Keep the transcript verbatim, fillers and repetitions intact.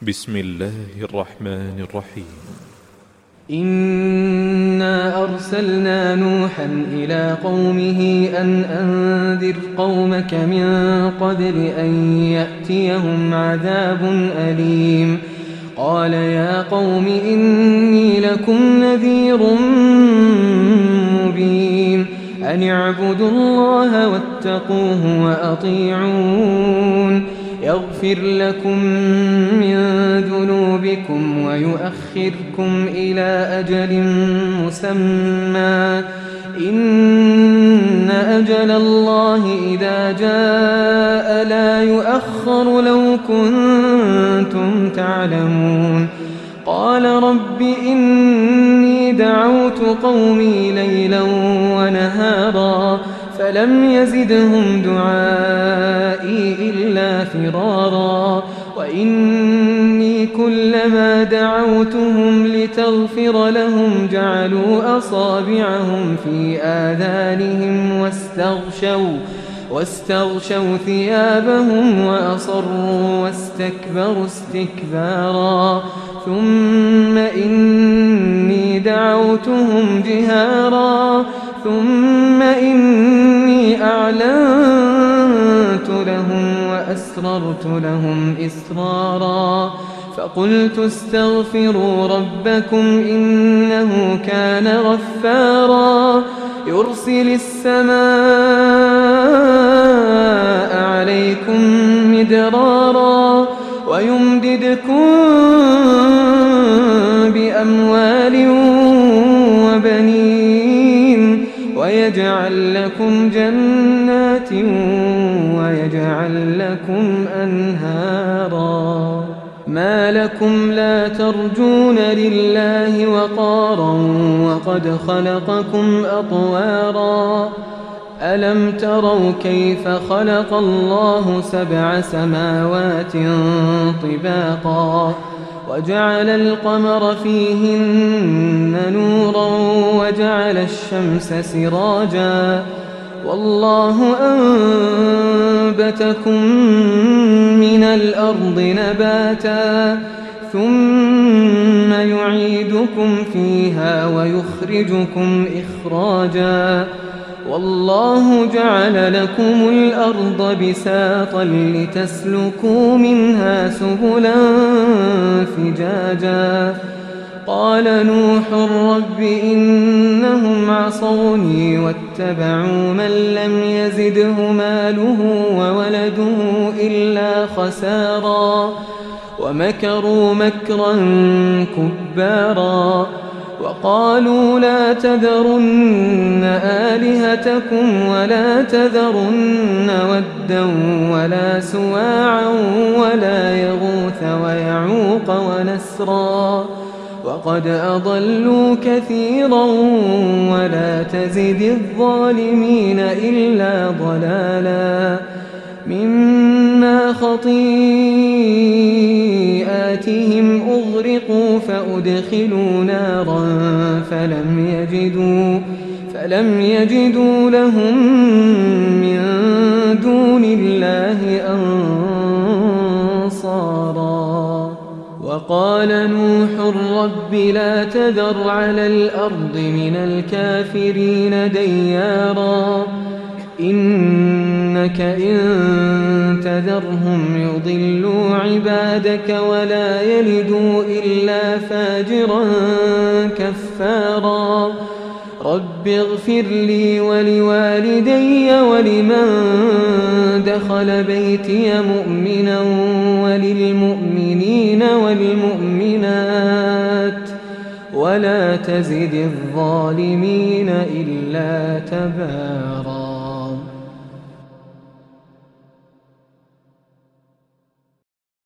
بسم الله الرحمن الرحيم. إنا أرسلنا نوحا إلى قومه أن أنذر قومك من قبل أن يأتيهم عذاب أليم. قال يا قوم إني لكم نذير مبين أن اعبدوا الله واتقوه وأطيعون يغفر لكم من ذنوبكم ويؤخركم إلى أجل مسمى إن أجل الله إذا جاء لا يؤخر لو كنتم تعلمون. قال رب إني دعوت قومي ليلا ونهارا فلم يزدهم دعائي إلا فرارا وإني كلما دعوتهم لتغفر لهم جعلوا أصابعهم في آذانهم واستغشوا واستغشوا ثيابهم وأصروا واستكبروا استكبارا ثم إني دعوتهم جهارا ثم إني أعلنت لهم وأسررت لهم إسرارا فقلت استغفروا ربكم إنه كان غفارا يرسل السماء عليكم مدرارا ويمددكم بأموال وبنين ويجعل لكم جنات ويجعل لكم أنهارا. ما لكم لا ترجون لله وقارا وقد خلقكم أطوارا. ألم تروا كيف خلق الله سبع سماوات طباقا وجعل القمر فيهن نورا وجعل الشمس سراجا والله أنبتكم من الأرض نباتا ثم يعيدكم فيها ويخرجكم إخراجا والله جعل لكم الأرض بساطا لتسلكوا منها سبلا فجاجا. قال نوح رب إنهم عصوني واتبعوا من لم يزده ماله وولده إلا خسارا ومكروا مكرا كبارا وقالوا لا تذرن آلهتكم ولا تذرن ودا ولا سواعا ولا يغوث ويعوق ونسرا وقد أضلوا كثيرا ولا تزد الظالمين إلا ضلالا. مما خطيئاتهم أغرقوا فأدخلوا نارا فلم يجدوا, فلم يجدوا لهم من دون الله أنصارا. وقال نوح رب لا تذر على الأرض من الكافرين ديارا إنك إن تذرهم يضلوا عبادك ولا يلدوا إلا فاجرا كفارا. رب اغفر لي ولوالدي ولمن دخل بيتي مؤمنا وللمؤمنين والمؤمنات ولا تزد الظالمين إلا تبارا.